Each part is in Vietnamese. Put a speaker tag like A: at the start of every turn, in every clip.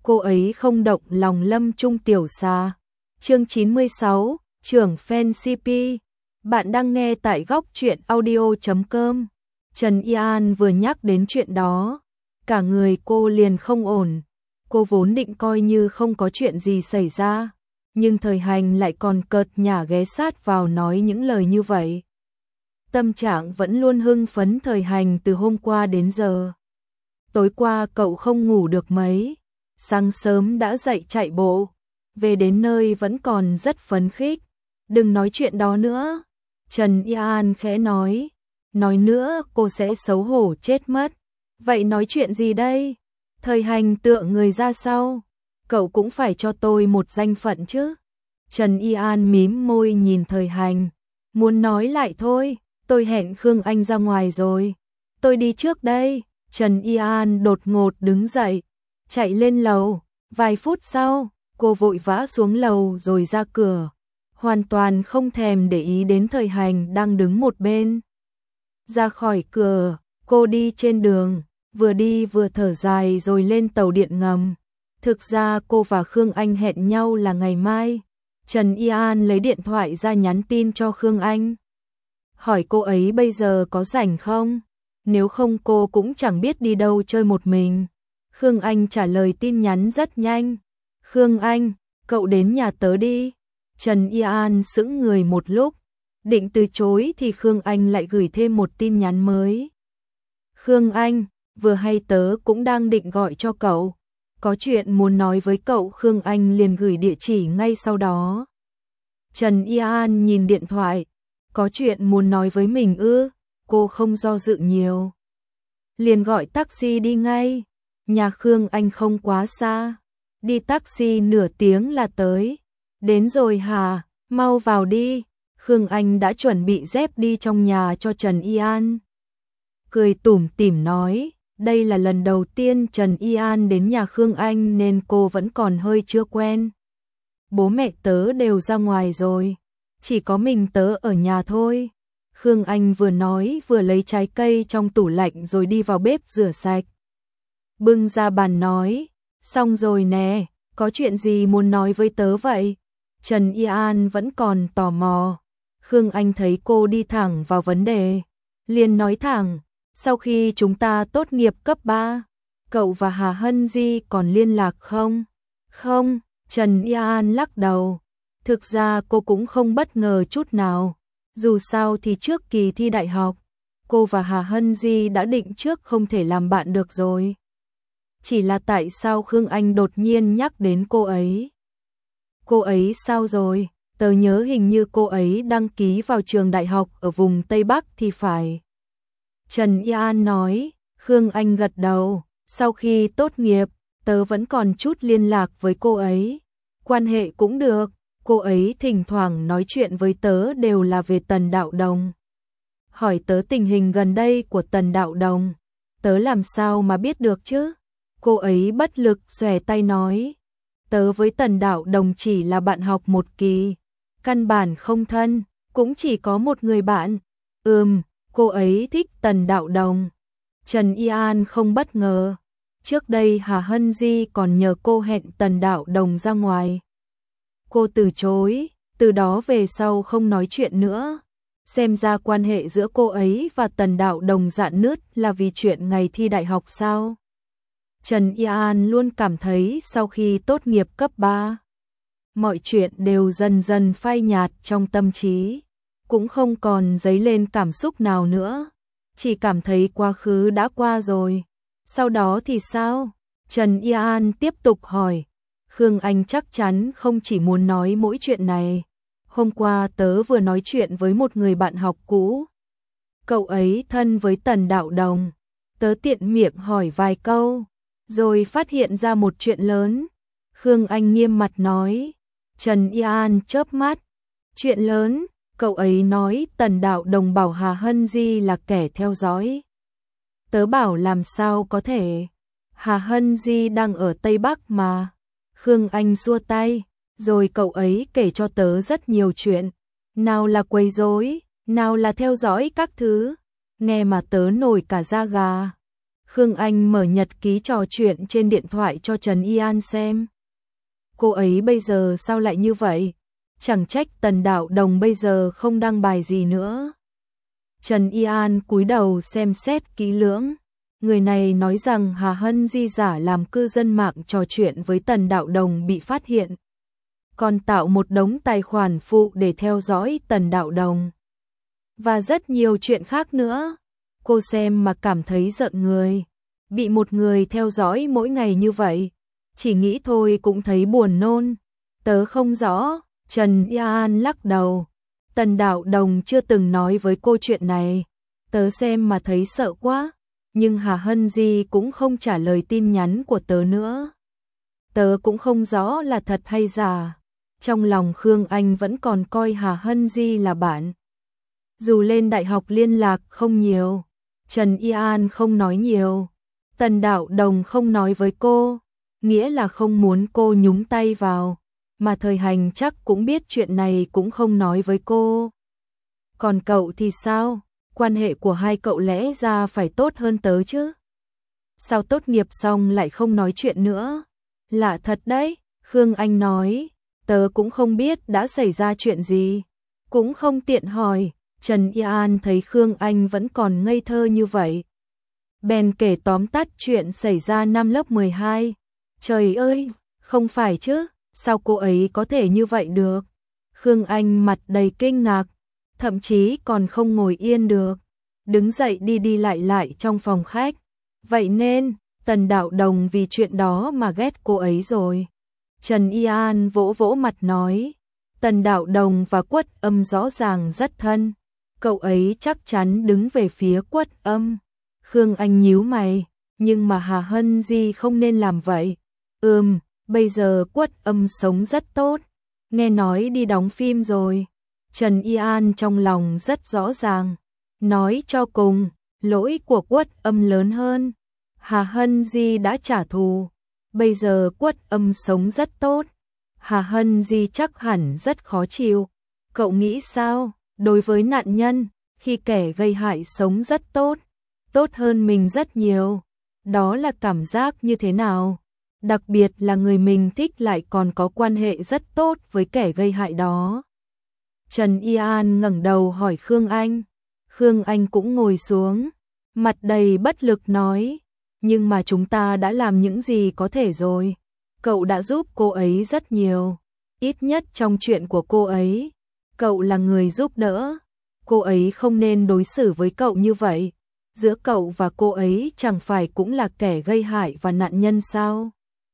A: cô ấy không động lòng Lâm Trung tiểu xà. Chương 96, trưởng fan CP. Bạn đang nghe tại góc truyện audio.com. Trần Yên vừa nhắc đến chuyện đó, cả người cô liền không ổn. Cô vốn định coi như không có chuyện gì xảy ra, nhưng Thời Hành lại còn cợt nhả ghé sát vào nói những lời như vậy. Tâm trạng vẫn luôn hưng phấn Thời Hành từ hôm qua đến giờ. Tối qua cậu không ngủ được mấy, sáng sớm đã dậy chạy bộ, về đến nơi vẫn còn rất phấn khích. Đừng nói chuyện đó nữa, Trần Yên khẽ nói nữa cô sẽ xấu hổ chết mất. Vậy nói chuyện gì đây? Thời Hành tựa người ra sau, cậu cũng phải cho tôi một danh phận chứ. Trần Yên mím môi nhìn Thời Hành, muốn nói lại thôi, tôi hẹn Khương Anh ra ngoài rồi, tôi đi trước đây. Trần Yên đột ngột đứng dậy, chạy lên lầu. Vài phút sau, cô vội vã xuống lầu rồi ra cửa, hoàn toàn không thèm để ý đến Thời Hành đang đứng một bên. Ra khỏi cửa, cô đi trên đường, vừa đi vừa thở dài rồi lên tàu điện ngầm. Thực ra cô và Khương Anh hẹn nhau là ngày mai. Trần Yên lấy điện thoại ra nhắn tin cho Khương Anh, hỏi cô ấy bây giờ có rảnh không? Nếu không cô cũng chẳng biết đi đâu chơi một mình. Khương Anh trả lời tin nhắn rất nhanh. Khương Anh, cậu đến nhà tớ đi. Trần Yên sững người một lúc, định từ chối thì Khương Anh lại gửi thêm một tin nhắn mới. Khương Anh, vừa hay tớ cũng đang định gọi cho cậu, có chuyện muốn nói với cậu. Khương Anh liền gửi địa chỉ ngay sau đó. Trần Yên nhìn điện thoại, có chuyện muốn nói với mình ư? Cô không do dự nhiều, liền gọi taxi đi ngay. Nhà Khương Anh không quá xa, đi taxi nửa tiếng là tới. Đến rồi hả? Mau vào đi. Khương Anh đã chuẩn bị dép đi trong nhà cho Trần Yên, cười tủm tỉm nói. Đây là lần đầu tiên Trần Yên đến nhà Khương Anh nên cô vẫn còn hơi chưa quen. Bố mẹ tớ đều ra ngoài rồi, chỉ có mình tớ ở nhà thôi. Khương Anh vừa nói vừa lấy trái cây trong tủ lạnh rồi đi vào bếp rửa sạch, bưng ra bàn nói, xong rồi nè, có chuyện gì muốn nói với tớ vậy? Trần Yên vẫn còn tò mò. Khương Anh thấy cô đi thẳng vào vấn đề, liền nói thẳng, sau khi chúng ta tốt nghiệp cấp 3, cậu và Hà Hân Di còn liên lạc không? Không, Trần Yên lắc đầu. Thực ra cô cũng không bất ngờ chút nào. Dù sao thì trước kỳ thi đại học, cô và Hà Hân Di đã định trước không thể làm bạn được rồi. Chỉ là tại sao Khương Anh đột nhiên nhắc đến cô ấy? Cô ấy sao rồi? Tớ nhớ hình như cô ấy đăng ký vào trường đại học ở vùng Tây Bắc thì phải. Trần Yên nói. Khương Anh gật đầu. Sau khi tốt nghiệp, tớ vẫn còn chút liên lạc với cô ấy. Quan hệ cũng được. Cô ấy thỉnh thoảng nói chuyện với tớ đều là về Tần Đạo Đồng. Hỏi tớ tình hình gần đây của Tần Đạo Đồng. Tớ làm sao mà biết được chứ? Cô ấy bất lực xòe tay nói. Tớ với Tần Đạo Đồng chỉ là bạn học một kỳ, căn bản không thân, cũng chỉ có một người bạn. Cô ấy thích Tần Đạo Đồng. Trần Yên không bất ngờ. Trước đây Hà Hân Di còn nhờ cô hẹn Tần Đạo Đồng ra ngoài. Cô từ chối, từ đó về sau không nói chuyện nữa. Xem ra quan hệ giữa cô ấy và Tần Đạo Đồng rạn nứt là vì chuyện ngày thi đại học sao? Trần Yên luôn cảm thấy sau khi tốt nghiệp cấp 3, mọi chuyện đều dần dần phai nhạt trong tâm trí, cũng không còn dấy lên cảm xúc nào nữa, chỉ cảm thấy quá khứ đã qua rồi. Sau đó thì sao? Trần Yên tiếp tục hỏi. Khương Anh chắc chắn không chỉ muốn nói mỗi chuyện này. Hôm qua tớ vừa nói chuyện với một người bạn học cũ. Cậu ấy thân với Tần Đạo Đồng. Tớ tiện miệng hỏi vài câu, rồi phát hiện ra một chuyện lớn. Khương Anh nghiêm mặt nói. Trần Yên chớp mắt. Chuyện lớn? Cậu ấy nói Tần Đạo Đồng bảo Hà Hân Di là kẻ theo dõi. Tớ bảo làm sao có thể. Hà Hân Di đang ở Tây Bắc mà. Khương Anh xua tay, rồi cậu ấy kể cho tớ rất nhiều chuyện. Nào là quấy rối, nào là theo dõi các thứ. Nghe mà tớ nổi cả da gà. Khương Anh mở nhật ký trò chuyện trên điện thoại cho Trần Y An xem. Cô ấy bây giờ sao lại như vậy? Chẳng trách Tần Đạo Đồng bây giờ không đăng bài gì nữa. Trần Y An cúi đầu xem xét kỹ lưỡng. Người này nói rằng Hà Hân Di giả làm cư dân mạng trò chuyện với Tần Đạo Đồng bị phát hiện. Còn tạo một đống tài khoản phụ để theo dõi Tần Đạo Đồng. Và rất nhiều chuyện khác nữa. Cô xem mà cảm thấy giận người. Bị một người theo dõi mỗi ngày như vậy. Chỉ nghĩ thôi cũng thấy buồn nôn. Tớ không rõ. Trần Y An lắc đầu. Tần Đạo Đồng chưa từng nói với cô chuyện này. Tớ xem mà thấy sợ quá. Nhưng Hà Hân Di cũng không trả lời tin nhắn của tớ nữa. Tớ cũng không rõ là thật hay giả. Trong lòng Khương Anh vẫn còn coi Hà Hân Di là bạn. Dù lên đại học liên lạc không nhiều. Trần Y An không nói nhiều. Tần Đạo Đồng không nói với cô. Nghĩa là không muốn cô nhúng tay vào. Mà Thời Hành chắc cũng biết chuyện này cũng không nói với cô. Còn cậu thì sao? Quan hệ của hai cậu lẽ ra phải tốt hơn tớ chứ? Sao tốt nghiệp xong lại không nói chuyện nữa? Lạ thật đấy, Khương Anh nói. Tớ cũng không biết đã xảy ra chuyện gì. Cũng không tiện hỏi. Trần Y An thấy Khương Anh vẫn còn ngây thơ như vậy. Bèn kể tóm tắt chuyện xảy ra năm lớp 12. Trời ơi, không phải chứ, sao cô ấy có thể như vậy được? Khương Anh mặt đầy kinh ngạc, thậm chí còn không ngồi yên được. Đứng dậy đi đi lại lại trong phòng khách. Vậy nên, Tần Đạo Đồng vì chuyện đó mà ghét cô ấy rồi. Trần Y An vỗ vỗ mặt nói. Tần Đạo Đồng và Quất Âm rõ ràng rất thân. Cậu ấy chắc chắn đứng về phía Quất Âm. Khương Anh nhíu mày, nhưng mà Hà Hân Di không nên làm vậy. Bây giờ Quất Âm sống rất tốt. Nghe nói đi đóng phim rồi. Trần Y An trong lòng rất rõ ràng. Nói cho cùng, lỗi của Quất Âm lớn hơn. Hà Hân Di đã trả thù. Bây giờ Quất Âm sống rất tốt. Hà Hân Di chắc hẳn rất khó chịu. Cậu nghĩ sao? Đối với nạn nhân, khi kẻ gây hại sống rất tốt, tốt hơn mình rất nhiều. Đó là cảm giác như thế nào? Đặc biệt là người mình thích lại còn có quan hệ rất tốt với kẻ gây hại đó. Trần Y An ngẩng đầu hỏi Khương Anh. Khương Anh cũng ngồi xuống, mặt đầy bất lực nói. Nhưng mà chúng ta đã làm những gì có thể rồi. Cậu đã giúp cô ấy rất nhiều. Ít nhất trong chuyện của cô ấy. Cậu là người giúp đỡ. Cô ấy không nên đối xử với cậu như vậy. Giữa cậu và cô ấy chẳng phải cũng là kẻ gây hại và nạn nhân sao?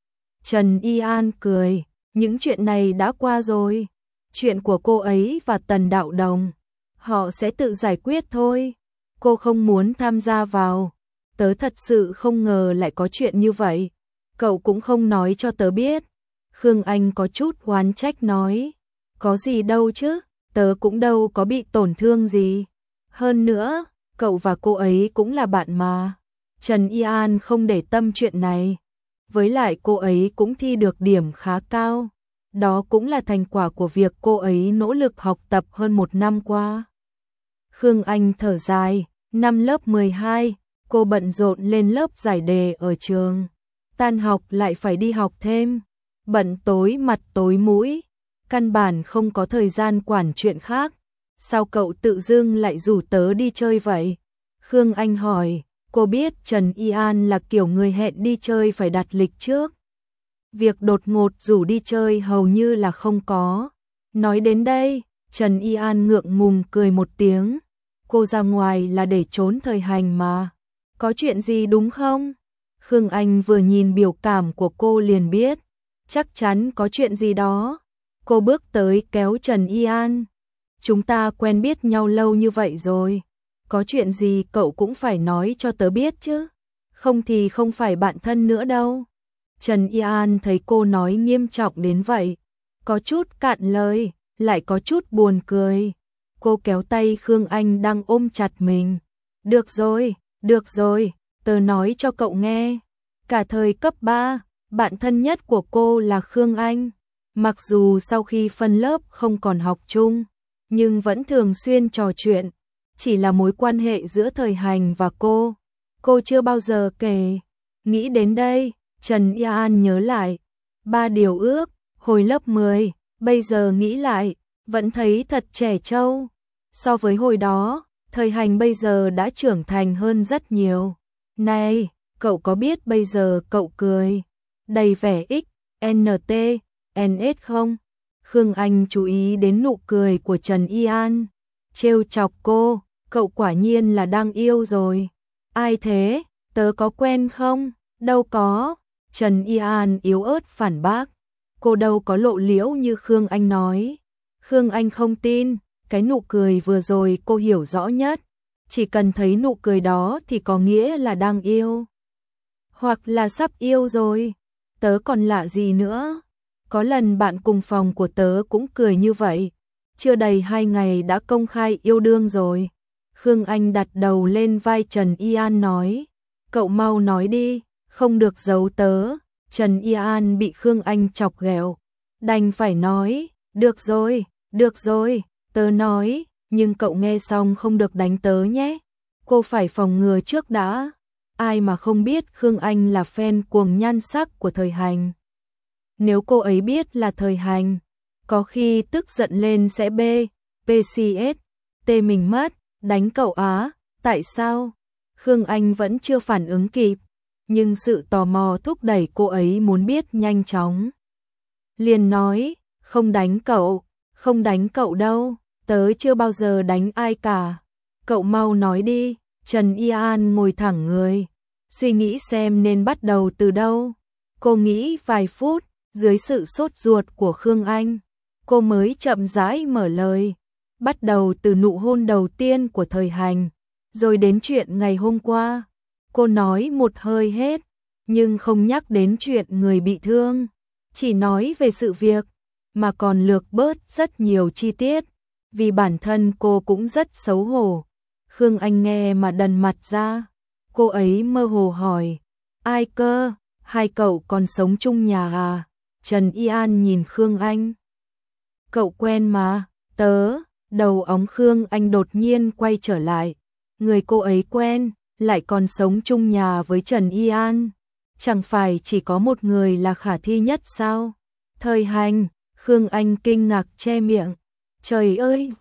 A: Trần Y An cười. Những chuyện này đã qua rồi. Chuyện của cô ấy và Tần Đạo Đồng. Họ sẽ tự giải quyết thôi. Cô không muốn tham gia vào. Tớ thật sự không ngờ lại có chuyện như vậy. Cậu cũng không nói cho tớ biết. Khương Anh có chút oán trách nói. Có gì đâu chứ, tớ cũng đâu có bị tổn thương gì. Hơn nữa, cậu và cô ấy cũng là bạn mà. Trần Y An không để tâm chuyện này. Với lại cô ấy cũng thi được điểm khá cao. Đó cũng là thành quả của việc cô ấy nỗ lực học tập hơn 1 năm qua. Khương Anh thở dài, năm lớp 12, cô bận rộn lên lớp giải đề ở trường. Tan học lại phải đi học thêm. Bận tối mặt tối mũi. Căn bản không có thời gian quản chuyện khác. Sao cậu tự dưng lại rủ tớ đi chơi vậy? Khương Anh hỏi, cô biết Trần Y An là kiểu người hẹn đi chơi phải đặt lịch trước. Việc đột ngột rủ đi chơi hầu như là không có. Nói đến đây, Trần Y An ngượng ngùng cười một tiếng. Cô ra ngoài là để trốn Thời Hành mà. Có chuyện gì đúng không? Khương Anh vừa nhìn biểu cảm của cô liền biết. Chắc chắn có chuyện gì đó. Cô bước tới kéo Trần Y An. Chúng ta quen biết nhau lâu như vậy rồi. Có chuyện gì cậu cũng phải nói cho tớ biết chứ. Không thì không phải bạn thân nữa đâu. Trần Y An thấy cô nói nghiêm trọng đến vậy. Có chút cạn lời, lại có chút buồn cười. Cô kéo tay Khương Anh đang ôm chặt mình. Được rồi, tớ nói cho cậu nghe. Cả thời cấp 3, bạn thân nhất của cô là Khương Anh. Mặc dù sau khi phân lớp không còn học chung, nhưng vẫn thường xuyên trò chuyện. Chỉ là mối quan hệ giữa Thời Hành và cô cô chưa bao giờ kể. Nghĩ đến đây, Trần Y An nhớ lại 3 điều ước hồi lớp 10, bây giờ nghĩ lại, vẫn thấy thật trẻ trâu. So với hồi đó, Thời Hành bây giờ đã trưởng thành hơn rất nhiều. Này, cậu có biết bây giờ cậu cười đầy vẻ XNT, NS không? Khương Anh chú ý đến nụ cười của Trần Y An, trêu chọc cô, cậu quả nhiên là đang yêu rồi. Ai thế, tớ có quen không? Đâu có. Trần Y An yếu ớt phản bác, cô đâu có lộ liễu như Khương Anh nói. Khương Anh không tin, cái nụ cười vừa rồi cô hiểu rõ nhất. Chỉ cần thấy nụ cười đó thì có nghĩa là đang yêu. Hoặc là sắp yêu rồi. Tớ còn lạ gì nữa. Có lần bạn cùng phòng của tớ cũng cười như vậy. Chưa đầy 2 ngày đã công khai yêu đương rồi. Khương Anh đặt đầu lên vai Trần Y An nói. Cậu mau nói đi, không được giấu tớ. Trần Y An bị Khương Anh chọc ghẹo, đành phải nói. Được rồi, tớ nói. Nhưng cậu nghe xong không được đánh tớ nhé. Cô phải phòng ngừa trước đã. Ai mà không biết Khương Anh là fan cuồng nhan sắc của Thời Hành. Nếu cô ấy biết là Thời Hành, có khi tức giận lên sẽ PCS, tê mình mất, đánh cậu á, tại sao? Khương Anh vẫn chưa phản ứng kịp, nhưng sự tò mò thúc đẩy cô ấy muốn biết nhanh chóng. Liền nói, không đánh cậu đâu, tớ chưa bao giờ đánh ai cả. Cậu mau nói đi. Trần Y An ngồi thẳng người, suy nghĩ xem nên bắt đầu từ đâu. Cô nghĩ vài phút, dưới sự sốt ruột của Khương Anh, cô mới chậm rãi mở lời. Bắt đầu từ nụ hôn đầu tiên của Thời Hành, rồi đến chuyện ngày hôm qua. Cô nói một hơi hết, nhưng không nhắc đến chuyện người bị thương. Chỉ nói về sự việc, mà còn lược bớt rất nhiều chi tiết, vì bản thân cô cũng rất xấu hổ. Khương Anh nghe mà đần mặt ra, cô ấy mơ hồ hỏi, ai cơ, hai cậu còn sống chung nhà à? Trần Y An nhìn Khương Anh. Cậu quen mà, tớ, đầu óc Khương Anh đột nhiên quay trở lại, người cô ấy quen, lại còn sống chung nhà với Trần Y An. Chẳng phải chỉ có một người là khả thi nhất sao? Thời Hành, Khương Anh kinh ngạc che miệng. Trời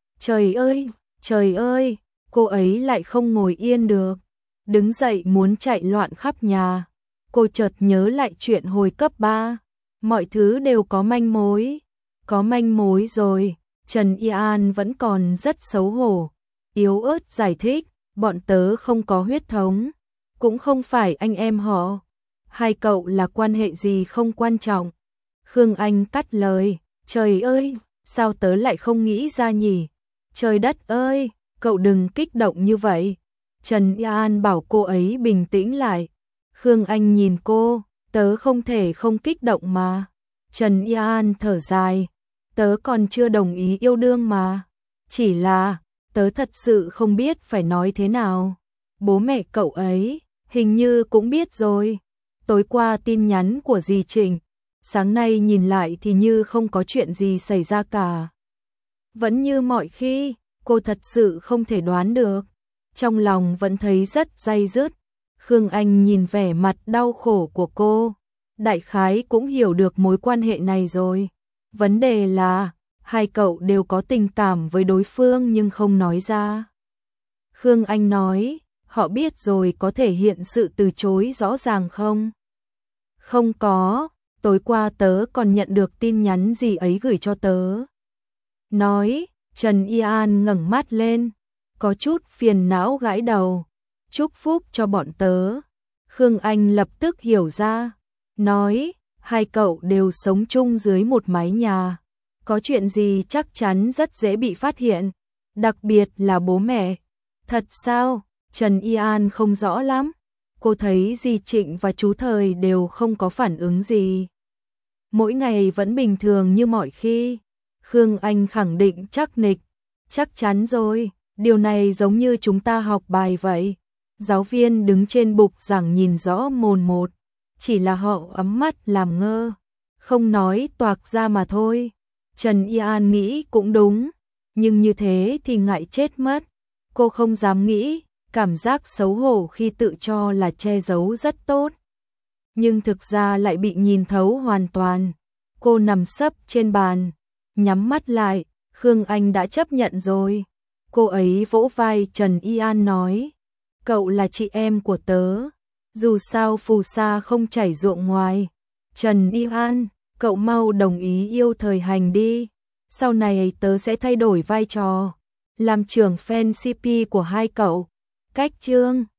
A: ơi, cô ấy lại không ngồi yên được. Đứng dậy muốn chạy loạn khắp nhà. Cô chợt nhớ lại chuyện hồi cấp 3. Mọi thứ đều có manh mối. Có manh mối rồi. Trần Y An vẫn còn rất xấu hổ. Yếu ớt giải thích, bọn tớ không có huyết thống. Cũng không phải anh em họ. Hai cậu là quan hệ gì không quan trọng. Khương Anh cắt lời. Trời ơi, sao tớ lại không nghĩ ra nhỉ? Trời đất ơi, cậu đừng kích động như vậy. Trần Y An bảo cô ấy bình tĩnh lại. Khương Anh nhìn cô, tớ không thể không kích động mà. Trần Y An thở dài, tớ còn chưa đồng ý yêu đương mà. Chỉ là, tớ thật sự không biết phải nói thế nào. Bố mẹ cậu ấy, hình như cũng biết rồi. Tối qua tin nhắn của dì Trịnh, sáng nay nhìn lại thì như không có chuyện gì xảy ra cả. Vẫn như mọi khi, cô thật sự không thể đoán được. Trong lòng vẫn thấy rất day dứt. Khương Anh nhìn vẻ mặt đau khổ của cô, đại khái cũng hiểu được mối quan hệ này rồi. Vấn đề là, hai cậu đều có tình cảm với đối phương nhưng không nói ra. Khương Anh nói, họ biết rồi có thể hiện sự từ chối rõ ràng không? Không có, tối qua tớ còn nhận được tin nhắn gì ấy gửi cho tớ. Nói, Trần Y An ngẩng mắt lên, có chút phiền não gãi đầu. Chúc phúc cho bọn tớ. Khương Anh lập tức hiểu ra, nói, hai cậu đều sống chung dưới một mái nhà. Có chuyện gì chắc chắn rất dễ bị phát hiện, đặc biệt là bố mẹ. Thật sao? Trần Y An không rõ lắm. Cô thấy dì Trịnh và chú Thời đều không có phản ứng gì. Mỗi ngày vẫn bình thường như mọi khi. Khương Anh khẳng định chắc nịch. Chắc chắn rồi, điều này giống như chúng ta học bài vậy. Giáo viên đứng trên bục giảng nhìn rõ mồn một. Chỉ là họ ấm mắt làm ngơ, không nói toạc ra mà thôi. Trần Y An nghĩ cũng đúng, nhưng như thế thì ngại chết mất. Cô không dám nghĩ, cảm giác xấu hổ khi tự cho là che giấu rất tốt. Nhưng thực ra lại bị nhìn thấu hoàn toàn. Cô nằm sấp trên bàn, nhắm mắt lại, Khương Anh đã chấp nhận rồi. Cô ấy vỗ vai Trần Y An nói, cậu là chị em của tớ, dù sao phù sa không chảy ruộng ngoài. Trần Y An, cậu mau đồng ý yêu Thời Hành đi, sau này tớ sẽ thay đổi vai trò, làm trưởng fan CP của hai cậu. Cách chương